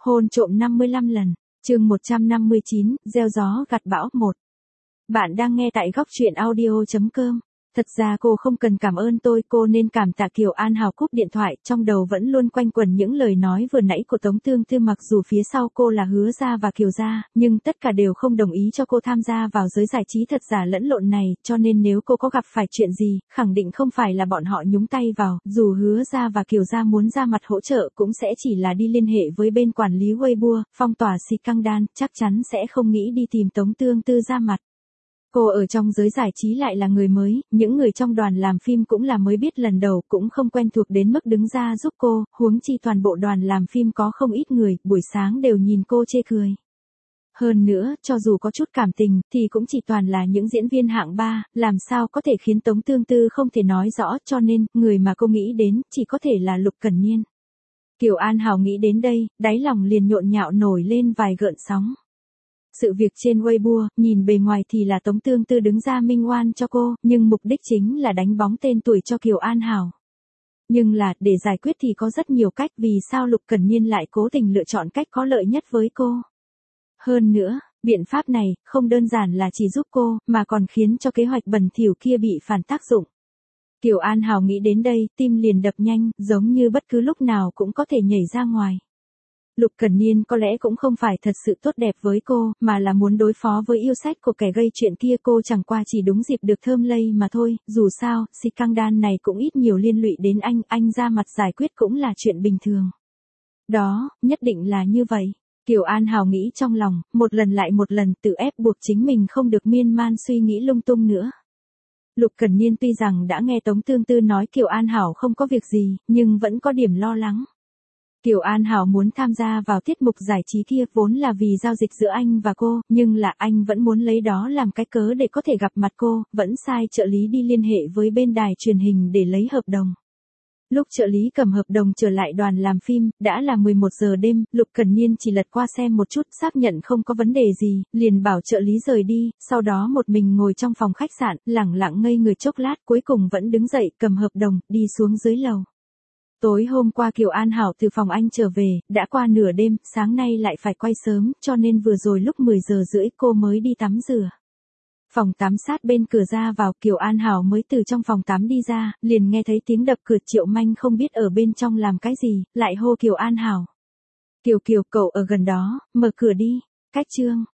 Hôn trộm 55 lần, chương 159, gieo gió gặt bão 1. Bạn đang nghe tại góc truyện audio.com. Thật ra cô không cần cảm ơn tôi, cô nên cảm tạ Kiều An Hào. Cúp điện thoại, trong đầu vẫn luôn quanh quẩn những lời nói vừa nãy của Tống Tương Tư. Mặc dù phía sau cô là Hứa Gia và Kiều Gia, nhưng tất cả đều không đồng ý cho cô tham gia vào giới giải trí thật giả lẫn lộn này, cho nên nếu cô có gặp phải chuyện gì, khẳng định không phải là bọn họ nhúng tay vào. Dù Hứa Gia và Kiều Gia muốn ra mặt hỗ trợ cũng sẽ chỉ là đi liên hệ với bên quản lý Weibo, phong tỏa scandal, chắc chắn sẽ không nghĩ đi tìm Tống Tương Tư ra mặt. Cô ở trong giới giải trí lại là người mới, những người trong đoàn làm phim cũng là mới biết lần đầu, cũng không quen thuộc đến mức đứng ra giúp cô, huống chi toàn bộ đoàn làm phim có không ít người, buổi sáng đều nhìn cô chê cười. Hơn nữa, cho dù có chút cảm tình, thì cũng chỉ toàn là những diễn viên hạng 3, làm sao có thể khiến Tống Tương Tư không thể nói rõ, cho nên, người mà cô nghĩ đến, chỉ có thể là Lục Cẩn Niên. Kiều An Hào nghĩ đến đây, đáy lòng liền nhộn nhạo nổi lên vài gợn sóng. Sự việc trên Weibo, nhìn bề ngoài thì là Tống Tương Tư đứng ra minh oan cho cô, nhưng mục đích chính là đánh bóng tên tuổi cho Kiều An Hào. Nhưng là, để giải quyết thì có rất nhiều cách, vì sao Lục Cẩn Niên lại cố tình lựa chọn cách có lợi nhất với cô. Hơn nữa, biện pháp này, không đơn giản là chỉ giúp cô, mà còn khiến cho kế hoạch bẩn thỉu kia bị phản tác dụng. Kiều An Hào nghĩ đến đây, tim liền đập nhanh, giống như bất cứ lúc nào cũng có thể nhảy ra ngoài. Lục Cẩn Niên có lẽ cũng không phải thật sự tốt đẹp với cô, mà là muốn đối phó với yêu sách của kẻ gây chuyện kia. Cô chẳng qua chỉ đúng dịp được thơm lây mà thôi, dù sao, scandal này cũng ít nhiều liên lụy đến anh ra mặt giải quyết cũng là chuyện bình thường. Đó, nhất định là như vậy. Kiều An Hào nghĩ trong lòng, một lần lại một lần tự ép buộc chính mình không được miên man suy nghĩ lung tung nữa. Lục Cẩn Niên tuy rằng đã nghe Tống Tương Tư nói Kiều An Hảo không có việc gì, nhưng vẫn có điểm lo lắng. Kiều An Hảo muốn tham gia vào tiết mục giải trí kia vốn là vì giao dịch giữa anh và cô, nhưng là anh vẫn muốn lấy đó làm cái cớ để có thể gặp mặt cô, vẫn sai trợ lý đi liên hệ với bên đài truyền hình để lấy hợp đồng. Lúc trợ lý cầm hợp đồng trở lại đoàn làm phim, đã là 11 giờ đêm, Lục Cẩn Niên chỉ lật qua xem một chút, xác nhận không có vấn đề gì, liền bảo trợ lý rời đi, sau đó một mình ngồi trong phòng khách sạn, lẳng lặng ngây người chốc lát, cuối cùng vẫn đứng dậy, cầm hợp đồng, đi xuống dưới lầu. Tối hôm qua Kiều An Hảo từ phòng anh trở về, đã qua nửa đêm, sáng nay lại phải quay sớm, cho nên vừa rồi lúc 10 giờ rưỡi cô mới đi tắm rửa. Phòng tắm sát bên cửa ra vào, Kiều An Hảo mới từ trong phòng tắm đi ra, liền nghe thấy tiếng đập cửa. Triệu Manh không biết ở bên trong làm cái gì, lại hô Kiều An Hảo. Kiều, cậu ở gần đó, mở cửa đi. Cách chương